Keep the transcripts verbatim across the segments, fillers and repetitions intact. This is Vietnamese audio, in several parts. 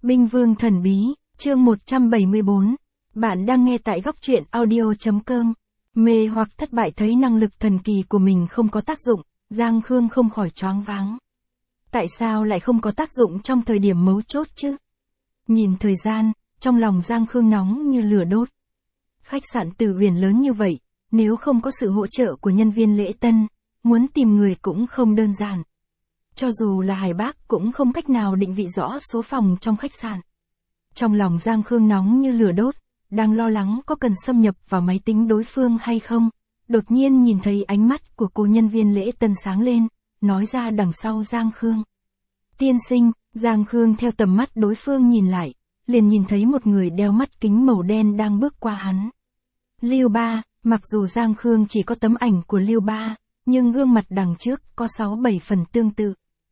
Binh Vương Thần Bí, chương một trăm bảy mươi bốn. Bạn đang nghe tại góc truyện audio.com. Mê hoặc thất bại thấy năng lực thần kỳ của mình không có tác dụng, Giang Khương không khỏi choáng váng. Tại sao lại không có tác dụng trong thời điểm mấu chốt chứ? Nhìn thời gian, trong lòng Giang Khương nóng như lửa đốt. Khách sạn Tử Huyền lớn như vậy, nếu không có sự hỗ trợ của nhân viên lễ tân, muốn tìm người cũng không đơn giản. Cho dù là Hải Bác cũng không cách nào định vị rõ số phòng trong khách sạn. Trong lòng Giang Khương nóng như lửa đốt, đang lo lắng có cần xâm nhập vào máy tính đối phương hay không. Đột nhiên nhìn thấy ánh mắt của cô nhân viên lễ tân sáng lên, nói ra đằng sau Giang Khương. Tiên sinh, Giang Khương theo tầm mắt đối phương nhìn lại, liền nhìn thấy một người đeo mắt kính màu đen đang bước qua hắn. Lưu Ba, mặc dù Giang Khương chỉ có tấm ảnh của Lưu Ba, nhưng gương mặt đằng trước có sáu bảy phần tương tự.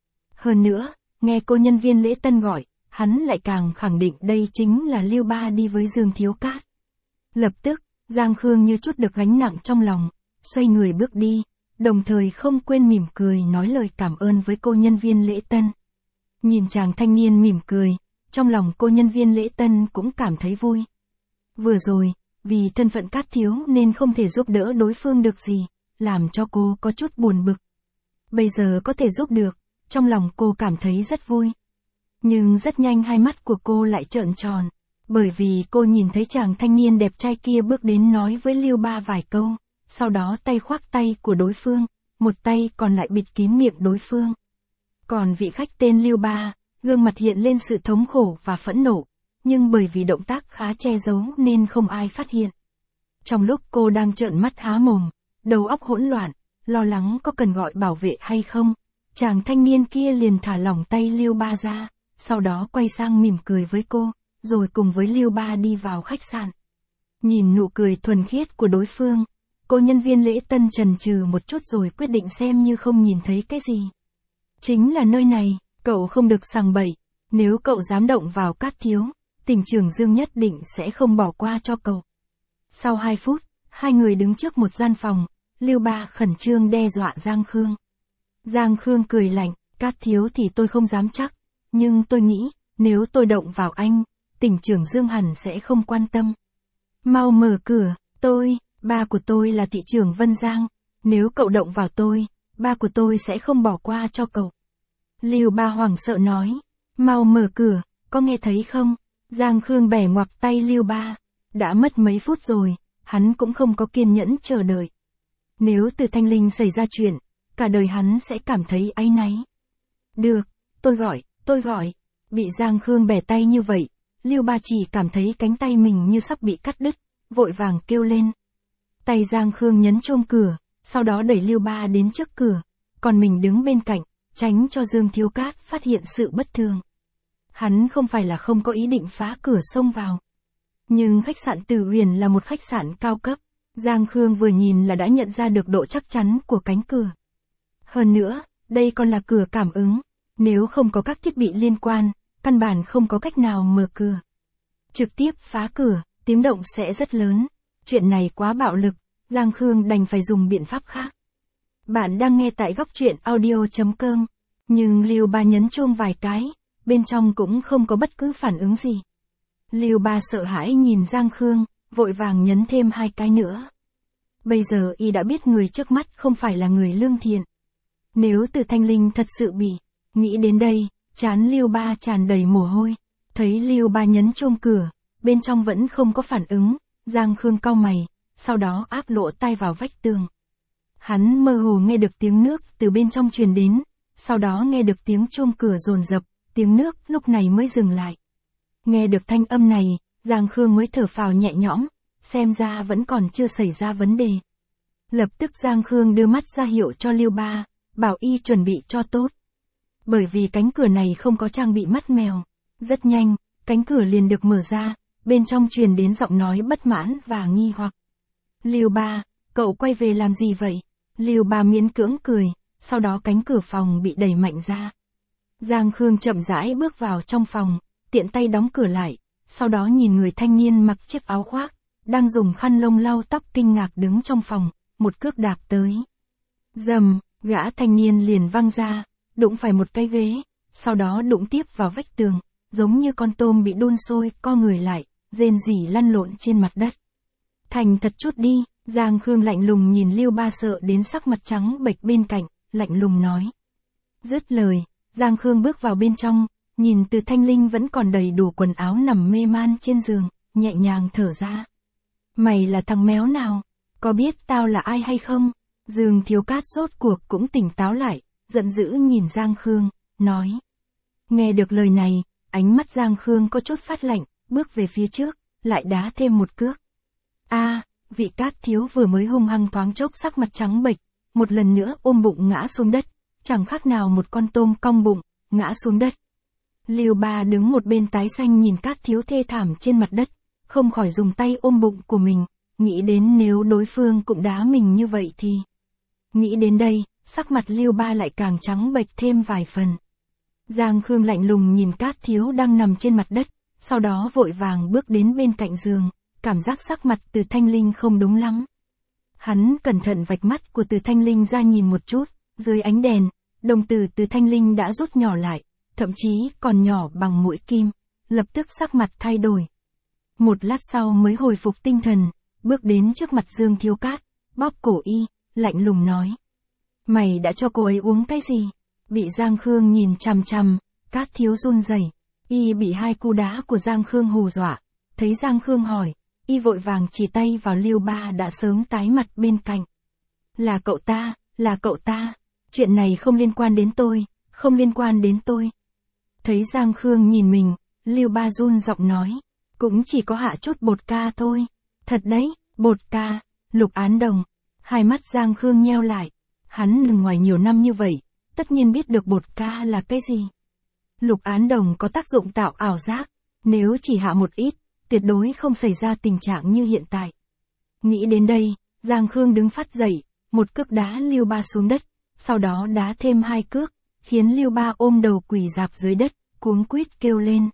Hơn nữa, nghe cô nhân viên lễ tân gọi, hắn lại càng khẳng định đây chính là Lưu Ba đi với Dương Thiếu Cát. Lập tức, Giang Khương như chút được gánh nặng trong lòng, xoay người bước đi, đồng thời không quên mỉm cười nói lời cảm ơn với cô nhân viên lễ tân. Nhìn chàng thanh niên mỉm cười, trong lòng cô nhân viên lễ tân cũng cảm thấy vui. Vừa rồi, vì thân phận Cát thiếu nên không thể giúp đỡ đối phương được gì, làm cho cô có chút buồn bực. Bây giờ có thể giúp được, trong lòng cô cảm thấy rất vui. Nhưng rất nhanh hai mắt của cô lại trợn tròn, bởi vì cô nhìn thấy chàng thanh niên đẹp trai kia bước đến nói với Lưu Ba vài câu, sau đó tay khoác tay của đối phương, một tay còn lại bịt kín miệng đối phương. Còn vị khách tên Lưu Ba, gương mặt hiện lên sự thống khổ và phẫn nộ, nhưng bởi vì động tác khá che giấu nên không ai phát hiện. Trong lúc cô đang trợn mắt há mồm, đầu óc hỗn loạn, lo lắng có cần gọi bảo vệ hay không, chàng thanh niên kia liền thả lỏng tay Lưu Ba ra, sau đó quay sang mỉm cười với cô, rồi cùng với Lưu Ba đi vào khách sạn. Nhìn nụ cười thuần khiết của đối phương, cô nhân viên lễ tân chần chừ một chút rồi quyết định xem như không nhìn thấy cái gì. Chính là nơi này, cậu không được sằng bậy, nếu cậu dám động vào Cát thiếu, Tỉnh trưởng Dương nhất định sẽ không bỏ qua cho cậu. Sau hai phút, hai người đứng trước một gian phòng, Lưu Ba khẩn trương đe dọa Giang Khương. Giang Khương cười lạnh, Cát thiếu thì tôi không dám chắc, nhưng tôi nghĩ, nếu tôi động vào anh, Tỉnh trưởng Dương hẳn sẽ không quan tâm. Mau mở cửa, tôi, ba của tôi là thị trưởng Vân Giang, nếu cậu động vào tôi, ba của tôi sẽ không bỏ qua cho cậu. Lưu Ba hoảng sợ nói, mau mở cửa, có nghe thấy không? Giang Khương bẻ ngoặc tay Lưu Ba, đã mất mấy phút rồi, hắn cũng không có kiên nhẫn chờ đợi. Nếu từ Thanh Linh xảy ra chuyện, cả đời hắn sẽ cảm thấy áy náy. Được, tôi gọi, tôi gọi. Bị Giang Khương bẻ tay như vậy, Lưu Ba chỉ cảm thấy cánh tay mình như sắp bị cắt đứt, vội vàng kêu lên. Tay Giang Khương nhấn chuông cửa, sau đó đẩy Lưu Ba đến trước cửa, còn mình đứng bên cạnh, tránh cho Dương Thiếu Cát phát hiện sự bất thường. Hắn không phải là không có ý định phá cửa xông vào. Nhưng khách sạn Tử Huyền là một khách sạn cao cấp, Giang Khương vừa nhìn là đã nhận ra được độ chắc chắn của cánh cửa. Hơn nữa, đây còn là cửa cảm ứng, nếu không có các thiết bị liên quan, căn bản không có cách nào mở cửa. Trực tiếp phá cửa, tiếng động sẽ rất lớn. Chuyện này quá bạo lực, Giang Khương đành phải dùng biện pháp khác. Bạn đang nghe tại góc truyện audio.com, nhưng Lưu Ba nhấn chuông vài cái, bên trong cũng không có bất cứ phản ứng gì. Lưu Ba sợ hãi nhìn Giang Khương, vội vàng nhấn thêm hai cái nữa. Bây giờ y đã biết người trước mắt không phải là người lương thiện. Nếu Từ Thanh Linh thật sự bị, nghĩ đến đây, trán Lưu Ba tràn đầy mồ hôi. Thấy Lưu Ba nhấn chuông cửa, bên trong vẫn không có phản ứng, Giang Khương cau mày, sau đó áp lộ tay vào vách tường. Hắn mơ hồ nghe được tiếng nước từ bên trong truyền đến, sau đó nghe được tiếng chuông cửa dồn dập, tiếng nước lúc này mới dừng lại. Nghe được thanh âm này, Giang Khương mới thở phào nhẹ nhõm, xem ra vẫn còn chưa xảy ra vấn đề. Lập tức Giang Khương đưa mắt ra hiệu cho Lưu Ba, bảo y chuẩn bị cho tốt. Bởi vì cánh cửa này không có trang bị mắt mèo. Rất nhanh, cánh cửa liền được mở ra, bên trong truyền đến giọng nói bất mãn và nghi hoặc. Lưu Ba, cậu quay về làm gì vậy? Lưu Ba miễn cưỡng cười, sau đó cánh cửa phòng bị đẩy mạnh ra. Giang Khương chậm rãi bước vào trong phòng, tiện tay đóng cửa lại, sau đó nhìn người thanh niên mặc chiếc áo khoác, đang dùng khăn lông lau tóc kinh ngạc đứng trong phòng, một cước đạp tới. Dầm, gã thanh niên liền văng ra, đụng phải một cái ghế, sau đó đụng tiếp vào vách tường. giống như con tôm bị đun sôi, co người lại, rên rỉ lăn lộn trên mặt đất. Thành thật chút đi, Giang Khương lạnh lùng nhìn Lưu Ba sợ đến sắc mặt trắng bệch bên cạnh, lạnh lùng nói. Dứt lời, Giang Khương bước vào bên trong, nhìn Từ Thanh Linh vẫn còn đầy đủ quần áo nằm mê man trên giường, nhẹ nhàng thở ra. Mày là thằng méo nào? Có biết tao là ai hay không? Dương Thiếu Cát rốt cuộc cũng tỉnh táo lại, giận dữ nhìn Giang Khương, nói. Nghe được lời này, ánh mắt Giang Khương có chút phát lạnh, bước về phía trước, lại đá thêm một cước. A, vị Cát thiếu vừa mới hung hăng thoáng chốc sắc mặt trắng bệch, một lần nữa ôm bụng ngã xuống đất, chẳng khác nào một con tôm cong bụng, ngã xuống đất. Lưu Ba đứng một bên tái xanh nhìn Cát thiếu thê thảm trên mặt đất, không khỏi dùng tay ôm bụng của mình, nghĩ đến nếu đối phương cũng đá mình như vậy thì... Nghĩ đến đây, sắc mặt Lưu Ba lại càng trắng bệch thêm vài phần. Giang Khương lạnh lùng nhìn Cát thiếu đang nằm trên mặt đất, sau đó vội vàng bước đến bên cạnh giường, cảm giác sắc mặt Từ Thanh Linh không đúng lắm. Hắn cẩn thận vạch mắt của Từ Thanh Linh ra nhìn một chút, dưới ánh đèn, đồng tử Từ Thanh Linh đã rút nhỏ lại, thậm chí còn nhỏ bằng mũi kim, lập tức sắc mặt thay đổi. Một lát sau mới hồi phục tinh thần, bước đến trước mặt Dương Thiếu Cát, bóp cổ y, lạnh lùng nói. Mày đã cho cô ấy uống cái gì? Bị Giang Khương nhìn chằm chằm, Cát thiếu run rẩy, y bị hai cú đá của Giang Khương hù dọa, thấy Giang Khương hỏi, y vội vàng chỉ tay vào Lưu Ba đã sớm tái mặt bên cạnh. Là cậu ta, là cậu ta, chuyện này không liên quan đến tôi, không liên quan đến tôi. Thấy Giang Khương nhìn mình, Lưu Ba run giọng nói, cũng chỉ có hạ chút bột ca thôi. Thật đấy, bột ca, Lục Án Đồng. Hai mắt Giang Khương nheo lại, hắn ở ngoài nhiều năm như vậy, tất nhiên biết được bột ca là cái gì. Lục Án Đồng có tác dụng tạo ảo giác, nếu chỉ hạ một ít, tuyệt đối không xảy ra tình trạng như hiện tại. Nghĩ đến đây, Giang Khương đứng phát dậy, một cước đá Lưu Ba xuống đất, sau đó đá thêm hai cước, khiến Lưu Ba ôm đầu quỳ rạp dưới đất, cuống quýt kêu lên.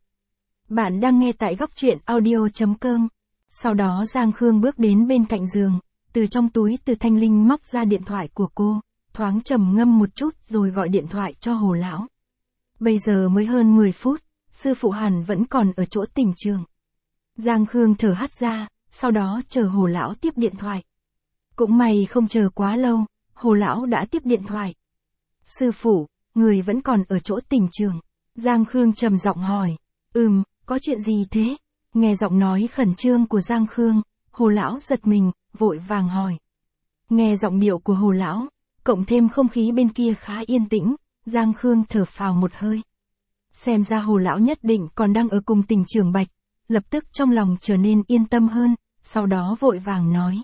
Bạn đang nghe tại góc truyện audio chấm com. Sau đó Giang Khương bước đến bên cạnh giường, từ trong túi Từ Thanh Linh móc ra điện thoại của cô, thoáng trầm ngâm một chút rồi gọi điện thoại cho Hồ Lão. Bây giờ mới hơn mười phút, sư phụ hẳn vẫn còn ở chỗ tỉnh trường. Giang Khương thở hắt ra, sau đó chờ Hồ Lão tiếp điện thoại. Cũng may không chờ quá lâu, Hồ Lão đã tiếp điện thoại. Sư phụ, người vẫn còn ở chỗ tỉnh trường. Giang Khương trầm giọng hỏi. Ừm, có chuyện gì thế? Nghe giọng nói khẩn trương của Giang Khương, Hồ Lão giật mình, vội vàng hỏi. Nghe giọng điệu của Hồ Lão, cộng thêm không khí bên kia khá yên tĩnh, Giang Khương thở phào một hơi. Xem ra Hồ Lão nhất định còn đang ở cùng tỉnh Trường Bạch, lập tức trong lòng trở nên yên tâm hơn, sau đó vội vàng nói.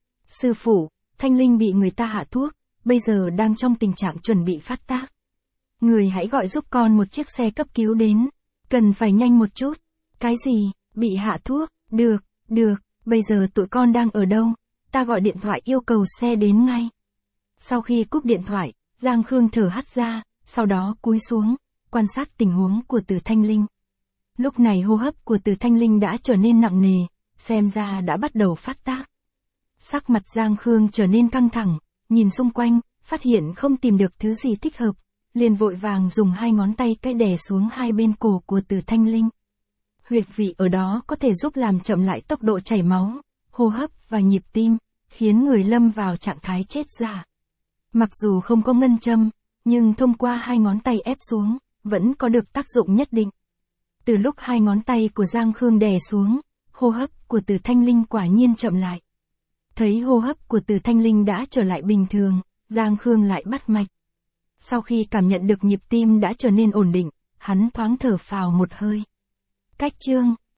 Sư phụ, Thanh Linh bị người ta hạ thuốc, bây giờ đang trong tình trạng chuẩn bị phát tác. Người hãy gọi giúp con một chiếc xe cấp cứu đến, cần phải nhanh một chút. Cái gì, bị hạ thuốc, được, được, bây giờ tụi con đang ở đâu, ta gọi điện thoại yêu cầu xe đến ngay. Sau khi cúp điện thoại, Giang Khương thở hắt ra, sau đó cúi xuống, quan sát tình huống của Từ Thanh Linh. Lúc này hô hấp của Từ Thanh Linh đã trở nên nặng nề, xem ra đã bắt đầu phát tác. Sắc mặt Giang Khương trở nên căng thẳng, nhìn xung quanh, phát hiện không tìm được thứ gì thích hợp, liền vội vàng dùng hai ngón tay cái đè xuống hai bên cổ của Từ Thanh Linh. Huyệt vị ở đó có thể giúp làm chậm lại tốc độ chảy máu, hô hấp và nhịp tim, khiến người lâm vào trạng thái chết giả. Mặc dù không có ngân châm, nhưng thông qua hai ngón tay ép xuống, vẫn có được tác dụng nhất định. Từ lúc hai ngón tay của Giang Khương đè xuống, hô hấp của Từ Thanh Linh quả nhiên chậm lại. Thấy hô hấp của Từ Thanh Linh đã trở lại bình thường, Giang Khương lại bắt mạch. Sau khi cảm nhận được nhịp tim đã trở nên ổn định, hắn thoáng thở phào một hơi. Cách chương